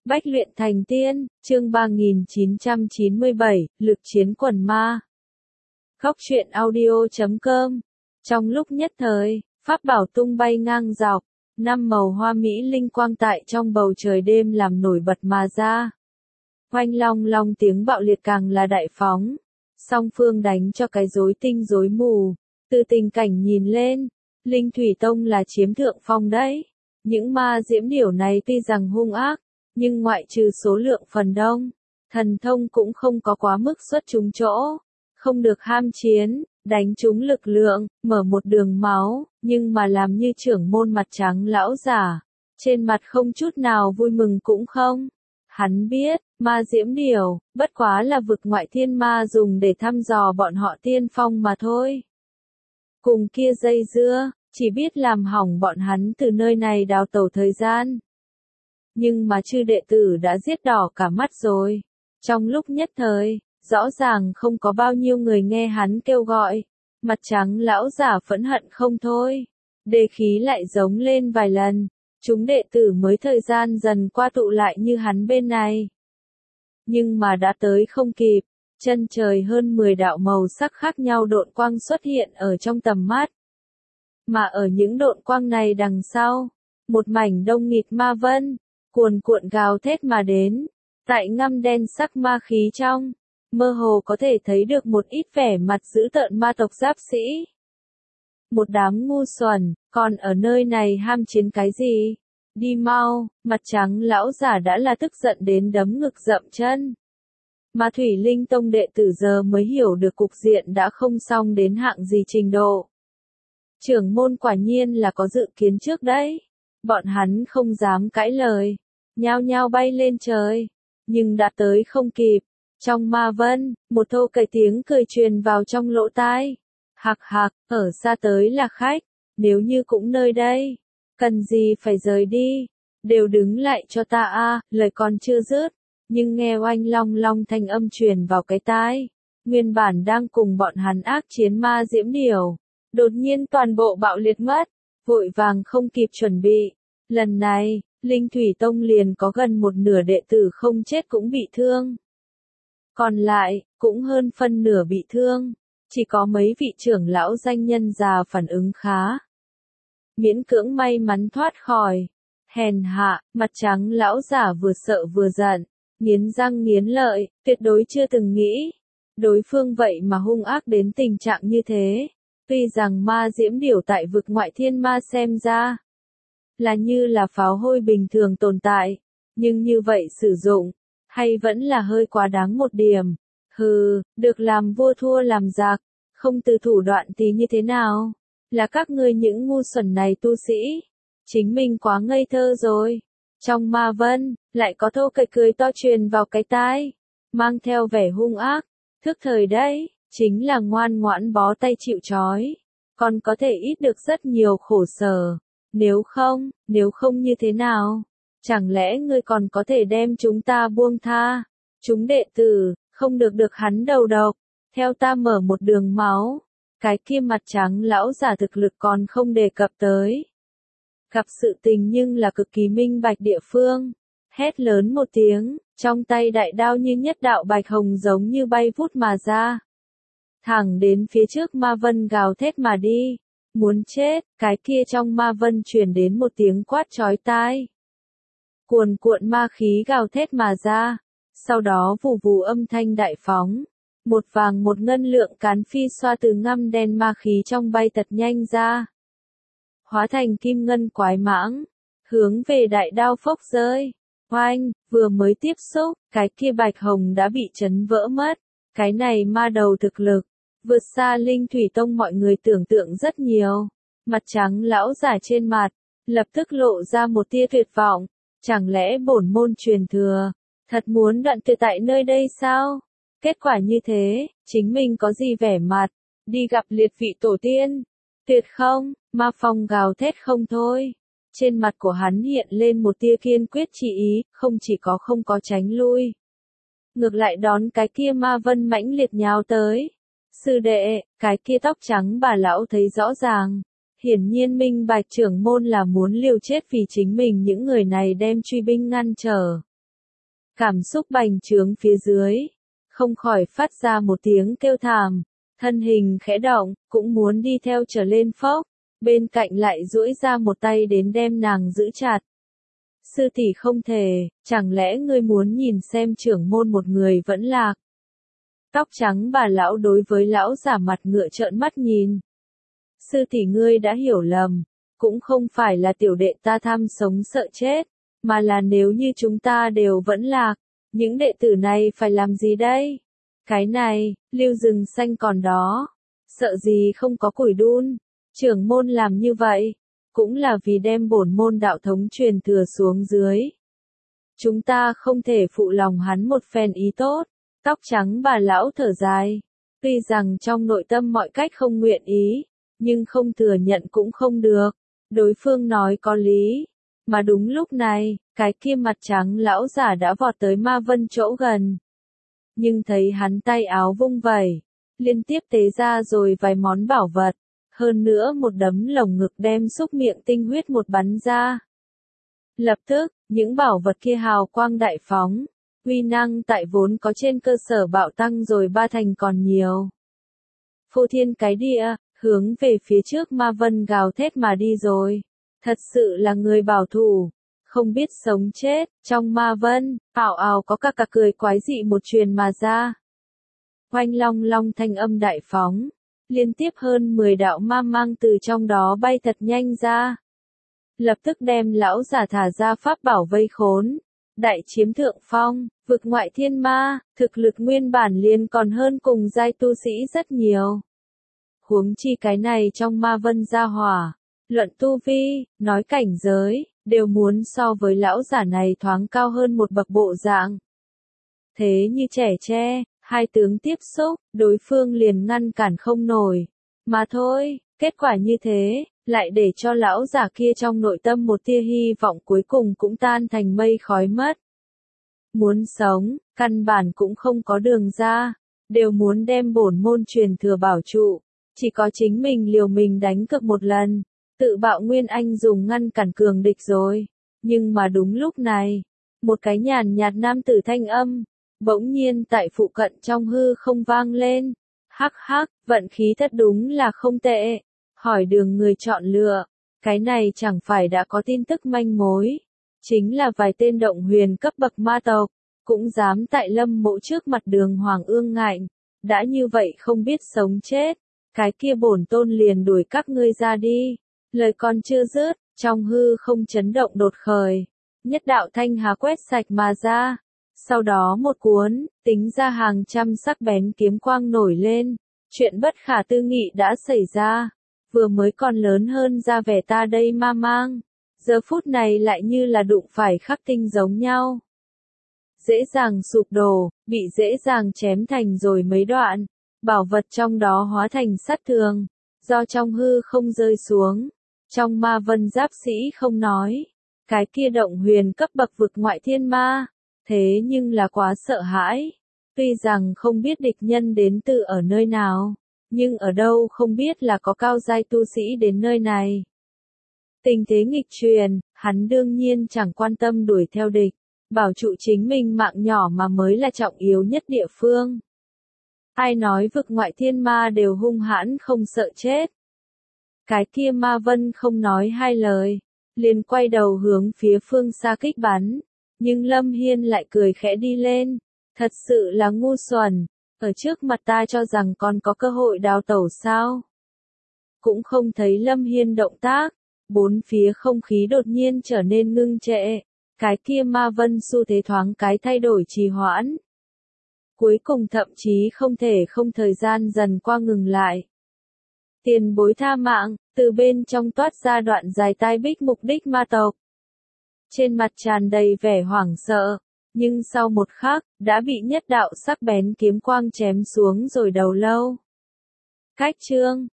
Bách luyện thành tiên, chương 3997, lực chiến quần ma. Góc truyện audio.com. Trong lúc nhất thời, pháp bảo tung bay ngang dọc, năm màu hoa mỹ linh quang tại trong bầu trời đêm làm nổi bật mà ra. Oanh long long tiếng bạo liệt càng là đại phóng, song phương đánh cho cái rối tinh rối mù. Từ tình cảnh nhìn lên, Linh Thủy Tông là chiếm thượng phong đấy. Những ma diễm điểu này tuy rằng hung ác, nhưng ngoại trừ số lượng phần đông, thần thông cũng không có quá mức xuất chúng chỗ. Không được ham chiến, đánh trúng lực lượng, mở một đường máu, nhưng mà làm như trưởng môn mặt trắng lão giả. Trên mặt không chút nào vui mừng cũng không. Hắn biết, ma diễm điểu, bất quá là vực ngoại thiên ma dùng để thăm dò bọn họ tiên phong mà thôi. Cùng kia dây dưa, chỉ biết làm hỏng bọn hắn từ nơi này đào tẩu thời gian. Nhưng mà chư đệ tử đã giết đỏ cả mắt rồi. Trong lúc nhất thời, rõ ràng không có bao nhiêu người nghe hắn kêu gọi. Mặt trắng lão giả phẫn hận không thôi. Đề khí lại giống lên vài lần. Chúng đệ tử mới thời gian dần qua tụ lại như hắn bên này. Nhưng mà đã tới không kịp. Chân trời hơn 10 đạo màu sắc khác nhau độn quang xuất hiện ở trong tầm mắt. Mà ở những độn quang này đằng sau, một mảnh đông nghịt ma vân, cuồn cuộn gào thét mà đến, tại ngăm đen sắc ma khí trong, mơ hồ có thể thấy được một ít vẻ mặt dữ tợn ma tộc giáp sĩ. Một đám ngu xuẩn, còn ở nơi này ham chiến cái gì? Đi mau, mặt trắng lão giả đã là tức giận đến đấm ngực dậm chân. Mà Thủy Linh Tông đệ tử giờ mới hiểu được cục diện đã không xong đến hạng gì trình độ. Trưởng môn quả nhiên là có dự kiến trước đấy. Bọn hắn không dám cãi lời, nhao nhao bay lên trời, nhưng đã tới không kịp. Trong ma vân, một thô cậy tiếng cười truyền vào trong lỗ tai. Hạc hạc, ở xa tới là khách, nếu như cũng nơi đây, cần gì phải rời đi, đều đứng lại cho ta a. Lời còn chưa dứt, nhưng nghe oanh long long thanh âm truyền vào cái tai. Nguyên bản đang cùng bọn hắn ác chiến ma diễm điểu, đột nhiên toàn bộ bạo liệt mất, vội vàng không kịp chuẩn bị. Lần này, Linh Thủy Tông liền có gần một nửa đệ tử không chết cũng bị thương. Còn lại, cũng hơn phân nửa bị thương. Chỉ có mấy vị trưởng lão danh nhân già phản ứng khá. Miễn cưỡng may mắn thoát khỏi. Hèn hạ, mặt trắng lão giả vừa sợ vừa giận, nghiến răng nghiến lợi, tuyệt đối chưa từng nghĩ. Đối phương vậy mà hung ác đến tình trạng như thế. Tuy rằng ma diễm điểu tại vực ngoại thiên ma xem ra là như là pháo hôi bình thường tồn tại, nhưng như vậy sử dụng, hay vẫn là hơi quá đáng một điểm. Hừ, được làm vua thua làm giặc, không từ thủ đoạn thì như thế nào? Là các ngươi những ngu xuẩn này tu sĩ, chính mình quá ngây thơ rồi. Trong ma vân, lại có thô cậy cười to truyền vào cái tai, mang theo vẻ hung ác, thức thời đấy, chính là ngoan ngoãn bó tay chịu trói, còn có thể ít được rất nhiều khổ sở. Nếu không như thế nào? Chẳng lẽ ngươi còn có thể đem chúng ta buông tha? Chúng đệ tử, không được hắn đầu độc, theo ta mở một đường máu. Cái kia mặt trắng lão giả thực lực còn không đề cập tới. Gặp sự tình nhưng là cực kỳ minh bạch địa phương. Hét lớn một tiếng, trong tay đại đao như nhất đạo bạch hồng giống như bay vút mà ra. Thẳng đến phía trước ma vân gào thét mà đi. Muốn chết, cái kia trong ma vân truyền đến một tiếng quát chói tai. Cuồn cuộn ma khí gào thét mà ra. Sau đó vù vù âm thanh đại phóng. Một vàng một ngân lượng cán phi xoa từ ngăm đen ma khí trong bay thật nhanh ra. Hóa thành kim ngân quái mãng. Hướng về đại đao phốc rơi. Oanh, vừa mới tiếp xúc, cái kia bạch hồng đã bị chấn vỡ mất. Cái này ma đầu thực lực. Vượt xa Linh Thủy Tông mọi người tưởng tượng rất nhiều. Mặt trắng lão giả trên mặt, lập tức lộ ra một tia tuyệt vọng. Chẳng lẽ bổn môn truyền thừa, thật muốn đoạn tuyệt tại nơi đây sao? Kết quả như thế, chính mình có gì vẻ mặt, đi gặp liệt vị tổ tiên? Tuyệt không, ma phong gào thét không thôi. Trên mặt của hắn hiện lên một tia kiên quyết chỉ ý, không chỉ có không có tránh lui. Ngược lại đón cái kia ma vân mãnh liệt nhào tới. Sư đệ, cái kia tóc trắng bà lão thấy rõ ràng. Hiển nhiên minh bạch trưởng môn là muốn liều chết vì chính mình, những người này đem truy binh ngăn trở. cảm xúc bành trướng phía dưới, không khỏi phát ra một tiếng kêu thảm, thân hình khẽ động, cũng muốn đi theo trở lên phốc, bên cạnh lại duỗi ra một tay đến đem nàng giữ chặt. Sư tỷ không thể, chẳng lẽ ngươi muốn nhìn xem trưởng môn một người vẫn lạc? Tóc trắng bà lão đối với lão giả mặt ngựa trợn mắt nhìn. Sư tỷ ngươi đã hiểu lầm, cũng không phải là tiểu đệ ta tham sống sợ chết, mà là nếu như chúng ta đều vẫn lạc, những đệ tử này phải làm gì đây? Cái này, lưu rừng xanh còn đó, sợ gì không có củi đun, trưởng môn làm như vậy, cũng là vì đem bổn môn đạo thống truyền thừa xuống dưới. Chúng ta không thể phụ lòng hắn một phen ý tốt, tóc trắng bà lão thở dài, tuy rằng trong nội tâm mọi cách không nguyện ý, nhưng không thừa nhận cũng không được, đối phương nói có lý. Mà đúng lúc này, cái kia mặt trắng lão giả đã vọt tới Ma Vân chỗ gần. Nhưng thấy hắn tay áo vung vẩy, liên tiếp tế ra rồi vài món bảo vật, hơn nữa một đấm lồng ngực đem xúc miệng tinh huyết một bắn ra. Lập tức, những bảo vật kia hào quang đại phóng, uy năng tại vốn có trên cơ sở bạo tăng rồi ba thành còn nhiều. Phô thiên cái địa, hướng về phía trước Ma Vân gào thét mà đi rồi. Thật sự là người bảo thủ, không biết sống chết, trong Ma Vân, ảo ảo có cả cười quái dị một truyền mà ra. Oanh long long thanh âm đại phóng, liên tiếp hơn 10 đạo ma mang từ trong đó bay thật nhanh ra. Lập tức đem lão giả thả ra pháp bảo vây khốn, đại chiếm thượng phong, vực ngoại thiên ma, thực lực nguyên bản liền còn hơn cùng giai tu sĩ rất nhiều. Huống chi cái này trong Ma Vân gia hỏa. Luận tu vi, nói cảnh giới, đều muốn so với lão giả này thoáng cao hơn một bậc bộ dạng. Thế như trẻ tre, hai tướng tiếp xúc, đối phương liền ngăn cản không nổi. Mà thôi, kết quả như thế, lại để cho lão giả kia trong nội tâm một tia hy vọng cuối cùng cũng tan thành mây khói mất. Muốn sống, căn bản cũng không có đường ra, đều muốn đem bổn môn truyền thừa bảo trụ, chỉ có chính mình liều mình đánh cược một lần. Tự bạo Nguyên Anh dùng ngăn cản cường địch rồi, nhưng mà đúng lúc này, một cái nhàn nhạt nam tử thanh âm, bỗng nhiên tại phụ cận trong hư không vang lên. Hắc hắc, vận khí thật đúng là không tệ, hỏi đường người chọn lựa, cái này chẳng phải đã có tin tức manh mối, chính là vài tên động huyền cấp bậc ma tộc, cũng dám tại Lâm Mộ trước mặt Đường Hoàng ương ngạnh, đã như vậy không biết sống chết, cái kia bổn tôn liền đuổi các ngươi ra đi. Lời còn chưa dứt, trong hư không chấn động đột khởi, nhất đạo thanh hà quét sạch mà ra, sau đó một cuốn, tính ra hàng trăm sắc bén kiếm quang nổi lên, chuyện bất khả tư nghị đã xảy ra, vừa mới còn lớn hơn ra vẻ ta đây ma mang, giờ phút này lại như là đụng phải khắc tinh giống nhau. Dễ dàng sụp đổ, bị dễ dàng chém thành rồi mấy đoạn, bảo vật trong đó hóa thành sắt thường, do trong hư không rơi xuống. Trong Ma Vân giáp sĩ không nói, cái kia động huyền cấp bậc vực ngoại thiên ma, thế nhưng là quá sợ hãi, tuy rằng không biết địch nhân đến từ ở nơi nào, nhưng ở đâu không biết là có cao giai tu sĩ đến nơi này. Tình thế nghịch truyền, hắn đương nhiên chẳng quan tâm đuổi theo địch, bảo trụ chính mình mạng nhỏ mà mới là trọng yếu nhất địa phương. Ai nói vực ngoại thiên ma đều hung hãn không sợ chết. Cái kia Ma Vân không nói hai lời, liền quay đầu hướng phía phương xa kích bắn, nhưng Lâm Hiên lại cười khẽ đi lên, thật sự là ngu xuẩn, ở trước mặt ta cho rằng còn có cơ hội đào tẩu sao. Cũng không thấy Lâm Hiên động tác, bốn phía không khí đột nhiên trở nên ngưng trệ, cái kia Ma Vân xu thế thoáng cái thay đổi trì hoãn. Cuối cùng thậm chí không thể không thời gian dần qua ngừng lại. Tiền bối tha mạng, từ bên trong toát ra đoạn dài tai bích mục đích ma tộc. Trên mặt tràn đầy vẻ hoảng sợ, nhưng sau một khắc, đã bị nhất đạo sắc bén kiếm quang chém xuống rồi đầu lâu. Cách chương